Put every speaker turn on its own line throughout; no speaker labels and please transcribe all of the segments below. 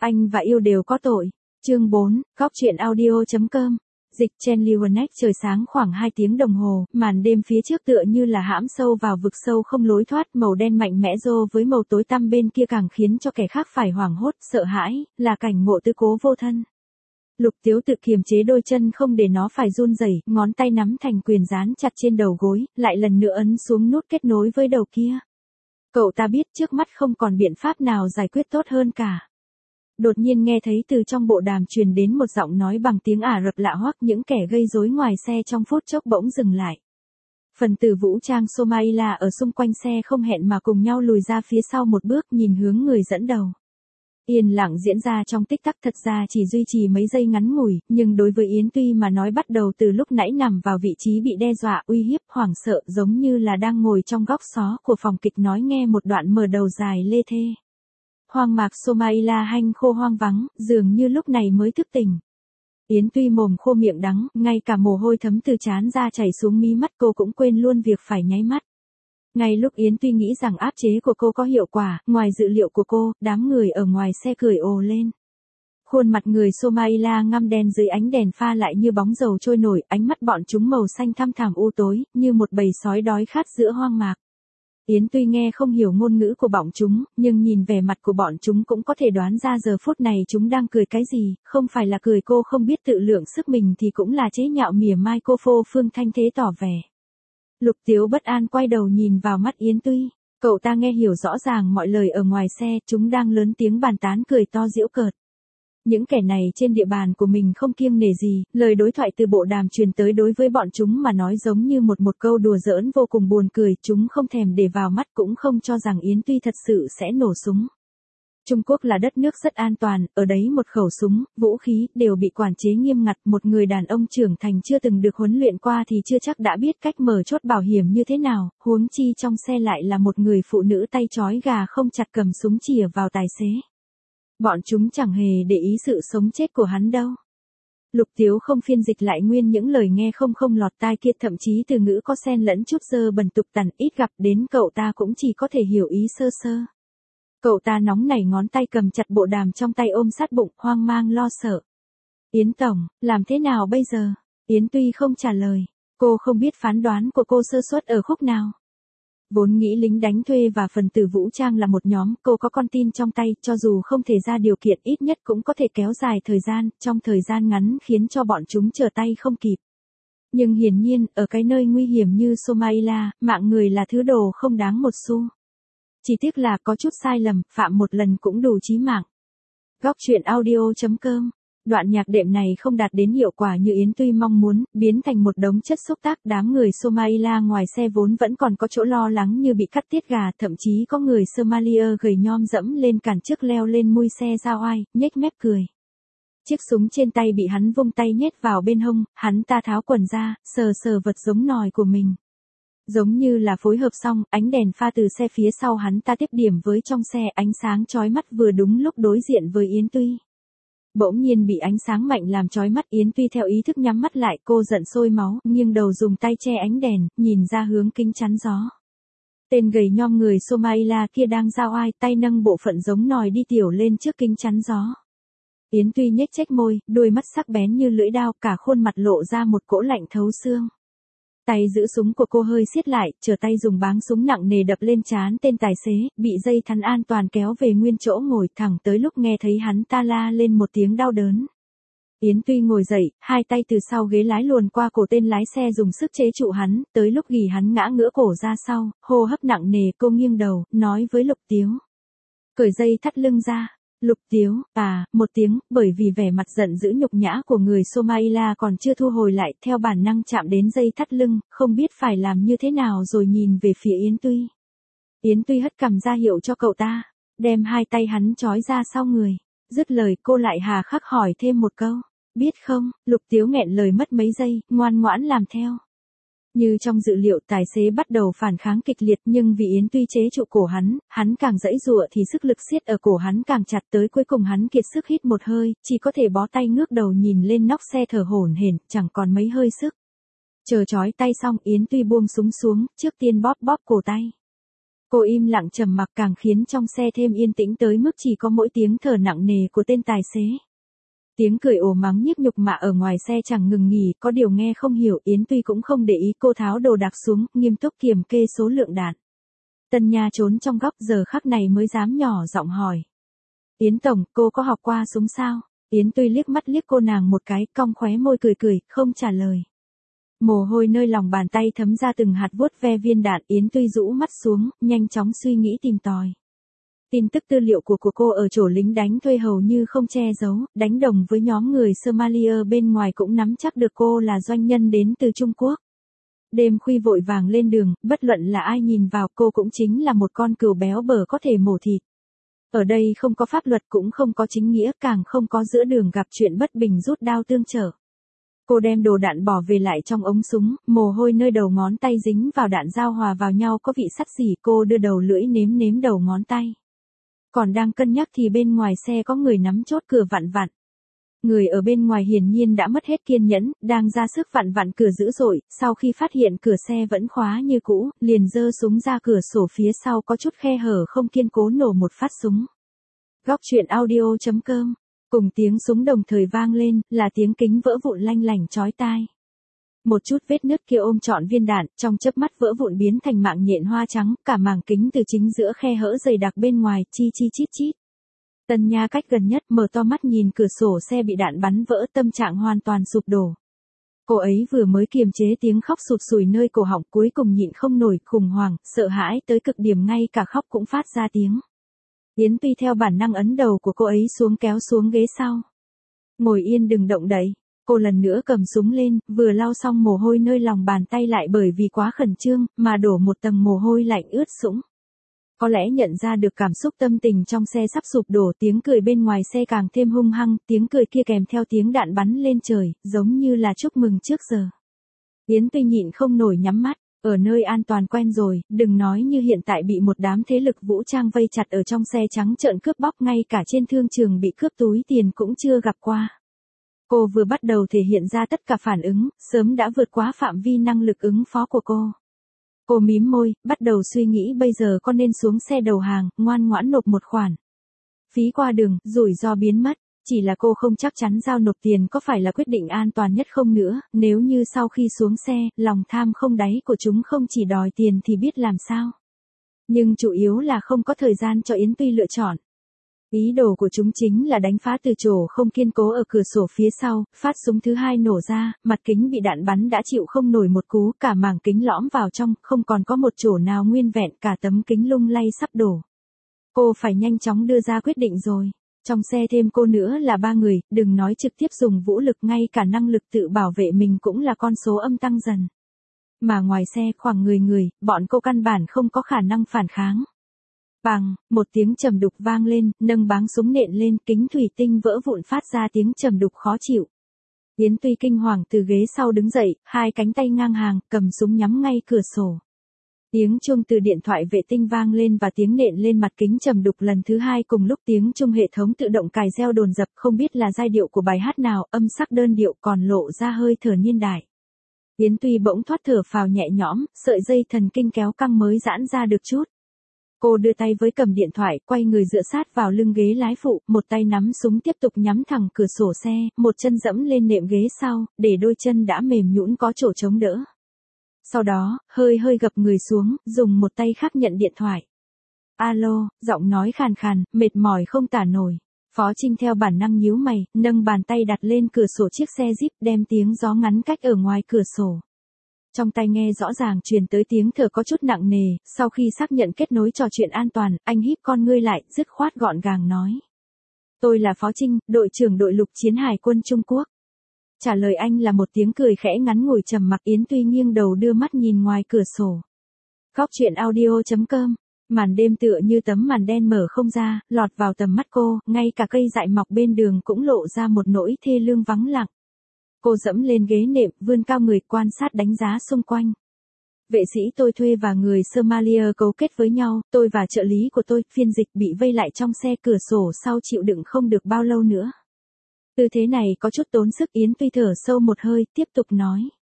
Anh và yêu đều có tội. Chương 4, góc truyện audio.com. Dịch trên Liwanek. Trời sáng khoảng 2 tiếng đồng hồ, màn đêm phía trước tựa như là hãm sâu vào vực sâu không lối thoát, màu đen mạnh mẽ rô với màu tối tăm bên kia càng khiến cho kẻ khác phải hoảng hốt, sợ hãi, là cảnh ngộ tư cố vô thân. Lục Tiếu tự kiềm chế đôi chân không để nó phải run rẩy, ngón tay nắm thành quyền dán chặt trên đầu gối, lại lần nữa ấn xuống nút kết nối với đầu kia. Cậu ta biết trước mắt không còn biện pháp nào giải quyết tốt hơn cả. Đột nhiên nghe thấy từ trong bộ đàm truyền đến một giọng nói bằng tiếng Ả Rập lạ hoắc, những kẻ gây rối ngoài xe trong phút chốc bỗng dừng lại. Phần tử vũ trang Somalia ở xung quanh xe không hẹn mà cùng nhau lùi ra phía sau một bước, nhìn hướng người dẫn đầu. Yên lặng diễn ra trong tích tắc, thật ra chỉ duy trì mấy giây ngắn ngủi, nhưng đối với Yến Tuy mà nói bắt đầu từ lúc nãy nằm vào vị trí bị đe dọa, uy hiếp, hoảng sợ, giống như là đang ngồi trong góc xó của phòng kịch nói nghe một đoạn mở đầu dài lê thê. Hoang mạc Somalia hanh khô hoang vắng, dường như lúc này mới thức tỉnh. Yến Tuy mồm khô miệng đắng, ngay cả mồ hôi thấm từ trán ra chảy xuống mí mắt, cô cũng quên luôn việc phải nháy mắt. Ngay lúc Yến Tuy nghĩ rằng áp chế của cô có hiệu quả, ngoài dự liệu của cô, đám người ở ngoài xe cười ồ lên. Khuôn mặt người Somalia ngăm đen dưới ánh đèn pha lại như bóng dầu trôi nổi, ánh mắt bọn chúng màu xanh thăm thẳm u tối, như một bầy sói đói khát giữa hoang mạc. Yến Tuy nghe không hiểu ngôn ngữ của bọn chúng, nhưng nhìn vẻ mặt của bọn chúng cũng có thể đoán ra giờ phút này chúng đang cười cái gì, không phải là cười cô không biết tự lượng sức mình thì cũng là chế nhạo mỉa mai cô. Phô Phương Thanh thế tỏ vẻ. Lục Tiếu bất an quay đầu nhìn vào mắt Yến Tuy, cậu ta nghe hiểu rõ ràng mọi lời ở ngoài xe, chúng đang lớn tiếng bàn tán cười to giễu cợt. Những kẻ này trên địa bàn của mình không kiêng nể gì, lời đối thoại từ bộ đàm truyền tới đối với bọn chúng mà nói giống như một câu đùa giỡn vô cùng buồn cười, chúng không thèm để vào mắt, cũng không cho rằng Yến Tuy thật sự sẽ nổ súng. Trung Quốc là đất nước rất an toàn, ở đấy một khẩu súng, vũ khí, đều bị quản chế nghiêm ngặt, một người đàn ông trưởng thành chưa từng được huấn luyện qua thì chưa chắc đã biết cách mở chốt bảo hiểm như thế nào, huống chi trong xe lại là một người phụ nữ tay trói gà không chặt cầm súng chìa vào tài xế. Bọn chúng chẳng hề để ý sự sống chết của hắn đâu. Lục Tiếu không phiên dịch lại nguyên những lời nghe không lọt tai kia, thậm chí từ ngữ có xen lẫn chút dơ bẩn tục tằn, ít gặp đến cậu ta cũng chỉ có thể hiểu ý sơ sơ. Cậu ta nóng nảy ngón tay cầm chặt bộ đàm trong tay ôm sát bụng, hoang mang lo sợ. Yến Tổng, làm thế nào bây giờ? Yến Tuy không trả lời. Cô không biết phán đoán của cô sơ suất ở khúc nào. Vốn nghĩ lính đánh thuê và phần tử vũ trang là một nhóm, cô có con tin trong tay, cho dù không thể ra điều kiện ít nhất cũng có thể kéo dài thời gian, trong thời gian ngắn khiến cho bọn chúng trở tay không kịp. Nhưng hiển nhiên, ở cái nơi nguy hiểm như Somalia, mạng người là thứ đồ không đáng một xu. Chỉ tiếc là có chút sai lầm, phạm một lần cũng đủ chí mạng. Góc truyện audio.com. Đoạn nhạc đệm này không đạt đến hiệu quả như Yến Tuy mong muốn, biến thành một đống chất xúc tác. Đám người Somalia ngoài xe vốn vẫn còn có chỗ lo lắng như bị cắt tiết gà, thậm chí có người Somalia gầy nhom dẫm lên cản trước leo lên mui xe ra oai, nhếch mép cười. Chiếc súng trên tay bị hắn vung tay nhét vào bên hông, hắn ta tháo quần ra, sờ vật giống nòi của mình. Giống như là phối hợp xong, ánh đèn pha từ xe phía sau hắn ta tiếp điểm với trong xe, ánh sáng chói mắt vừa đúng lúc đối diện với Yến Tuy. Bỗng nhiên bị ánh sáng mạnh làm chói mắt, Yến Tuy theo ý thức nhắm mắt lại, cô giận sôi máu, nghiêng đầu dùng tay che ánh đèn, nhìn ra hướng kính chắn gió. Tên gầy nhom người Somalia kia đang ra oai, tay nâng bộ phận giống nòi đi tiểu lên trước kính chắn gió. Yến Tuy nhếch chếch môi, đôi mắt sắc bén như lưỡi dao, cả khuôn mặt lộ ra một cỗ lạnh thấu xương. Tay giữ súng của cô hơi siết lại, trở tay dùng báng súng nặng nề đập lên trán tên tài xế, bị dây thắn an toàn kéo về nguyên chỗ ngồi, thẳng tới lúc nghe thấy hắn ta la lên một tiếng đau đớn. Yến Tuy ngồi dậy, hai tay từ sau ghế lái luồn qua cổ tên lái xe dùng sức chế trụ hắn, tới lúc ghì hắn ngã ngửa cổ ra sau, hô hấp nặng nề, cô nghiêng đầu, nói với Lục Tiếu. Cởi dây thắt lưng ra. Lục Tiếu, một tiếng, bởi vì vẻ mặt giận dữ nhục nhã của người Somalia còn chưa thu hồi lại, theo bản năng chạm đến dây thắt lưng, không biết phải làm như thế nào rồi nhìn về phía Yến Tuy. Yến Tuy hất cằm ra hiệu cho cậu ta, đem hai tay hắn trói ra sau người. Dứt lời cô lại hà khắc hỏi thêm một câu, biết không? Lục Tiếu nghẹn lời mất mấy giây, ngoan ngoãn làm theo. Như trong dự liệu, tài xế bắt đầu phản kháng kịch liệt, nhưng vì Yến Tuy chế trụ cổ hắn càng giãy giụa thì sức lực siết ở cổ hắn càng chặt, tới cuối cùng hắn kiệt sức hít một hơi, chỉ có thể bó tay ngước đầu nhìn lên nóc xe thở hổn hển, chẳng còn mấy hơi sức. Chờ trói tay xong, Yến Tuy buông súng xuống, trước tiên bóp cổ tay. Cô im lặng trầm mặc càng khiến trong xe thêm yên tĩnh tới mức chỉ có mỗi tiếng thở nặng nề của tên tài xế. Tiếng cười ồ mắng nhiếc nhục mạ ở ngoài xe chẳng ngừng nghỉ, có điều nghe không hiểu. Yến Tuy cũng không để ý, cô tháo đồ đạc xuống, nghiêm túc kiểm kê số lượng đạn. Tân Nha trốn trong góc giờ khắc này mới dám nhỏ giọng hỏi. Yến Tổng, cô có học qua súng sao? Yến Tuy liếc mắt liếc cô nàng một cái, cong khóe môi cười cười, không trả lời. Mồ hôi nơi lòng bàn tay thấm ra từng hạt vuốt ve viên đạn. Yến Tuy rũ mắt xuống, nhanh chóng suy nghĩ tìm tòi. Tin tức tư liệu của cô ở chỗ lính đánh thuê hầu như không che giấu, đánh đồng với nhóm người Somalia bên ngoài cũng nắm chắc được cô là doanh nhân đến từ Trung Quốc. Đêm khuya vội vàng lên đường, bất luận là ai nhìn vào cô cũng chính là một con cừu béo bở có thể mổ thịt. Ở đây không có pháp luật cũng không có chính nghĩa, càng không có giữa đường gặp chuyện bất bình rút đao tương trợ. Cô đem đồ đạn bỏ về lại trong ống súng, mồ hôi nơi đầu ngón tay dính vào đạn giao hòa vào nhau có vị sắt xỉ. Cô đưa đầu lưỡi nếm nếm đầu ngón tay. Còn đang cân nhắc thì bên ngoài xe có người nắm chốt cửa vặn vặn. Người ở bên ngoài hiển nhiên đã mất hết kiên nhẫn, đang ra sức vặn vặn cửa dữ dội, sau khi phát hiện cửa xe vẫn khóa như cũ, liền giơ súng ra cửa sổ phía sau có chút khe hở không kiên cố nổ một phát súng. Góc truyện audio.com. Cùng tiếng súng đồng thời vang lên, là tiếng kính vỡ vụn lanh lảnh chói tai. Một chút vết nứt kia ôm trọn viên đạn, trong chớp mắt vỡ vụn biến thành mạng nhện hoa trắng, cả màng kính từ chính giữa khe hở dày đặc bên ngoài, chi chi chít chít. Tân Nha cách gần nhất mở to mắt nhìn cửa sổ xe bị đạn bắn vỡ, tâm trạng hoàn toàn sụp đổ. Cô ấy vừa mới kiềm chế tiếng khóc sụt sùi nơi cổ họng, cuối cùng nhịn không nổi, khủng hoảng, sợ hãi tới cực điểm, ngay cả khóc cũng phát ra tiếng. Yến Tuy theo bản năng ấn đầu của cô ấy xuống, kéo xuống ghế sau. Ngồi yên đừng động đậy. Cô lần nữa cầm súng lên, vừa lau xong mồ hôi nơi lòng bàn tay lại bởi vì quá khẩn trương, mà đổ một tầng mồ hôi lạnh ướt sũng. Có lẽ nhận ra được cảm xúc tâm tình trong xe sắp sụp đổ, tiếng cười bên ngoài xe càng thêm hung hăng, tiếng cười kia kèm theo tiếng đạn bắn lên trời, giống như là chúc mừng trước giờ. Yến Tuy nhịn không nổi nhắm mắt, ở nơi an toàn quen rồi, đừng nói như hiện tại bị một đám thế lực vũ trang vây chặt ở trong xe trắng trợn cướp bóc, ngay cả trên thương trường bị cướp túi tiền cũng chưa gặp qua. Cô vừa bắt đầu thể hiện ra tất cả phản ứng, sớm đã vượt quá phạm vi năng lực ứng phó của cô. Cô mím môi, bắt đầu suy nghĩ bây giờ có nên xuống xe đầu hàng, ngoan ngoãn nộp một khoản phí qua đường, rủi ro biến mất. Chỉ là cô không chắc chắn giao nộp tiền có phải là quyết định an toàn nhất không nữa, nếu như sau khi xuống xe, lòng tham không đáy của chúng không chỉ đòi tiền thì biết làm sao. Nhưng chủ yếu là không có thời gian cho Yến Tuy lựa chọn. Ý đồ của chúng chính là đánh phá từ chỗ không kiên cố ở cửa sổ phía sau, phát súng thứ hai nổ ra, mặt kính bị đạn bắn đã chịu không nổi một cú, cả màng kính lõm vào trong, không còn có một chỗ nào nguyên vẹn, cả tấm kính lung lay sắp đổ. Cô phải nhanh chóng đưa ra quyết định rồi. Trong xe thêm cô nữa là 3 người, đừng nói trực tiếp dùng vũ lực, ngay cả năng lực tự bảo vệ mình cũng là con số âm tăng dần. Mà ngoài xe khoảng 10 người, bọn cô căn bản không có khả năng phản kháng. Bàng, một tiếng trầm đục vang lên, nâng báng súng nện lên, kính thủy tinh vỡ vụn phát ra tiếng trầm đục khó chịu. Yến Tuy kinh hoàng từ ghế sau đứng dậy, hai cánh tay ngang hàng, cầm súng nhắm ngay cửa sổ. Tiếng chuông từ điện thoại vệ tinh vang lên và tiếng nện lên mặt kính trầm đục lần thứ hai, cùng lúc tiếng chuông hệ thống tự động cài reo dồn dập, không biết là giai điệu của bài hát nào, âm sắc đơn điệu còn lộ ra hơi thở niên đại. Yến Tuy bỗng thoát thở phào nhẹ nhõm, sợi dây thần kinh kéo căng mới giãn ra được chút. Cô đưa tay với cầm điện thoại, quay người dựa sát vào lưng ghế lái phụ, một tay nắm súng tiếp tục nhắm thẳng cửa sổ xe, một chân dẫm lên nệm ghế sau, để đôi chân đã mềm nhũn có chỗ chống đỡ. Sau đó, hơi gập người xuống, dùng một tay khác nhận điện thoại. Alo, giọng nói khàn khàn, mệt mỏi không tả nổi. Phó Trinh theo bản năng nhíu mày, nâng bàn tay đặt lên cửa sổ chiếc xe Jeep, đem tiếng gió ngắn cách ở ngoài cửa sổ. Trong tai nghe rõ ràng truyền tới tiếng thở có chút nặng nề, sau khi xác nhận kết nối trò chuyện an toàn, anh híp con ngươi lại, dứt khoát gọn gàng nói. Tôi là Phó Trinh, đội trưởng đội lục chiến hải quân Trung Quốc. Trả lời anh là một tiếng cười khẽ ngắn ngủi trầm mặc. Yến Tuy nghiêng đầu đưa mắt nhìn ngoài cửa sổ. Góc truyện audio.com. Màn đêm tựa như tấm màn đen mở không ra, lọt vào tầm mắt cô, ngay cả cây dại mọc bên đường cũng lộ ra một nỗi thê lương vắng lặng. Cô dẫm lên ghế nệm, vươn cao người quan sát đánh giá xung quanh. Vệ sĩ tôi thuê và người Somalia cấu kết với nhau, tôi và trợ lý của tôi, phiên dịch, bị vây lại trong xe, cửa sổ sau chịu đựng không được bao lâu nữa. Tư thế này có chút tốn sức. Yến Tuy thở sâu một hơi, tiếp tục nói.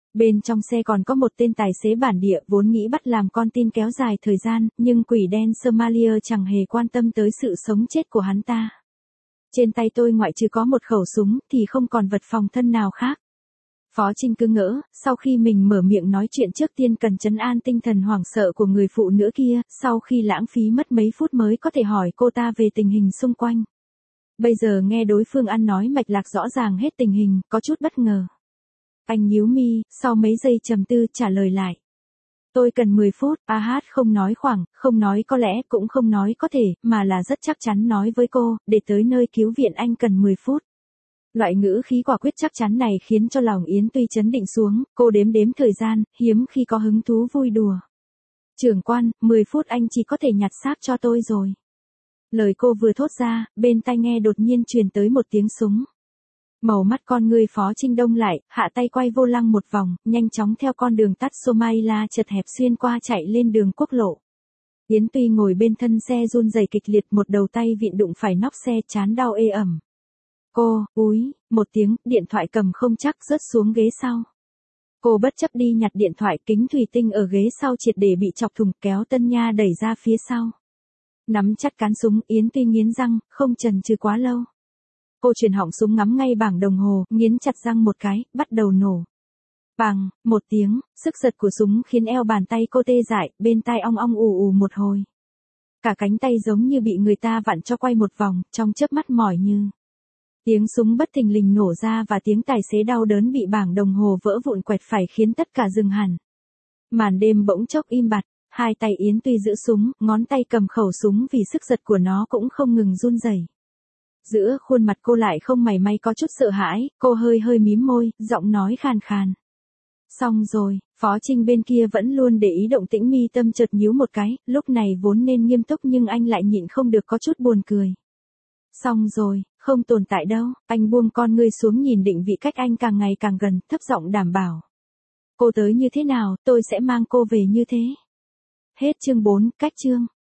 Bên trong xe còn có một tên tài xế bản địa vốn nghĩ bắt làm con tin kéo dài thời gian, nhưng quỷ đen Somalia chẳng hề quan tâm tới sự sống chết của hắn ta. Trên tay tôi ngoại trừ có một khẩu súng thì không còn vật phòng thân nào khác. Phó Trinh cứ ngỡ, sau khi mình mở miệng nói chuyện trước tiên cần trấn an tinh thần hoảng sợ của người phụ nữ kia, sau khi lãng phí mất mấy phút mới có thể hỏi cô ta về tình hình xung quanh. Bây giờ nghe đối phương ăn nói mạch lạc rõ ràng hết tình hình, có chút bất ngờ. Anh nhíu mi, sau mấy giây trầm tư trả lời lại. Tôi cần 10 phút, AH không nói khoảng, không nói có lẽ, cũng không nói có thể, mà là rất chắc chắn nói với cô, để tới nơi cứu viện anh cần 10 phút. Loại ngữ khí quả quyết chắc chắn này khiến cho lòng Yến Tuy chấn định xuống, cô đếm thời gian, hiếm khi có hứng thú vui đùa. Trưởng quan, 10 phút anh chỉ có thể nhặt xác cho tôi rồi. Lời cô vừa thốt ra, bên tai nghe đột nhiên truyền tới một tiếng súng. Màu mắt con người Phó Trinh đông lại, hạ tay quay vô lăng một vòng, nhanh chóng theo con đường tắt Somalia chật hẹp xuyên qua chạy lên đường quốc lộ. Yến Tuy ngồi bên thân xe run rẩy kịch liệt, một đầu tay vịn đụng phải nóc xe, trán đau ê ẩm. Cô, úi, một tiếng, điện thoại cầm không chắc rớt xuống ghế sau. Cô bất chấp đi nhặt điện thoại, kính thủy tinh ở ghế sau triệt để bị chọc thủng, kéo Tân Nha đẩy ra phía sau. Nắm chặt cán súng, Yến Tuy nghiến răng, không chần chừ quá lâu. Cô chuyển họng súng ngắm ngay bảng đồng hồ, nghiến chặt răng một cái, bắt đầu nổ. Bàng, một tiếng, sức giật của súng khiến eo bàn tay cô tê dại, bên tai ong ong ù ù một hồi. Cả cánh tay giống như bị người ta vặn cho quay một vòng, trong chớp mắt mỏi như. Tiếng súng bất thình lình nổ ra và tiếng tài xế đau đớn bị bảng đồng hồ vỡ vụn quẹt phải khiến tất cả dừng hẳn. Màn đêm bỗng chốc im bặt, hai tay Yến Tuy giữ súng, ngón tay cầm khẩu súng vì sức giật của nó cũng không ngừng run rẩy. Giữa khuôn mặt cô lại không mảy may có chút sợ hãi, cô hơi mím môi, giọng nói khàn khàn. Xong rồi, Phó Trinh bên kia vẫn luôn để ý động tĩnh, mi tâm chợt nhíu một cái, lúc này vốn nên nghiêm túc nhưng anh lại nhịn không được có chút buồn cười. Xong rồi, không tồn tại đâu, anh buông con ngươi xuống nhìn định vị cách anh càng ngày càng gần, thấp giọng đảm bảo. Cô tới như thế nào, tôi sẽ mang cô về như thế. Hết chương 4, cách chương.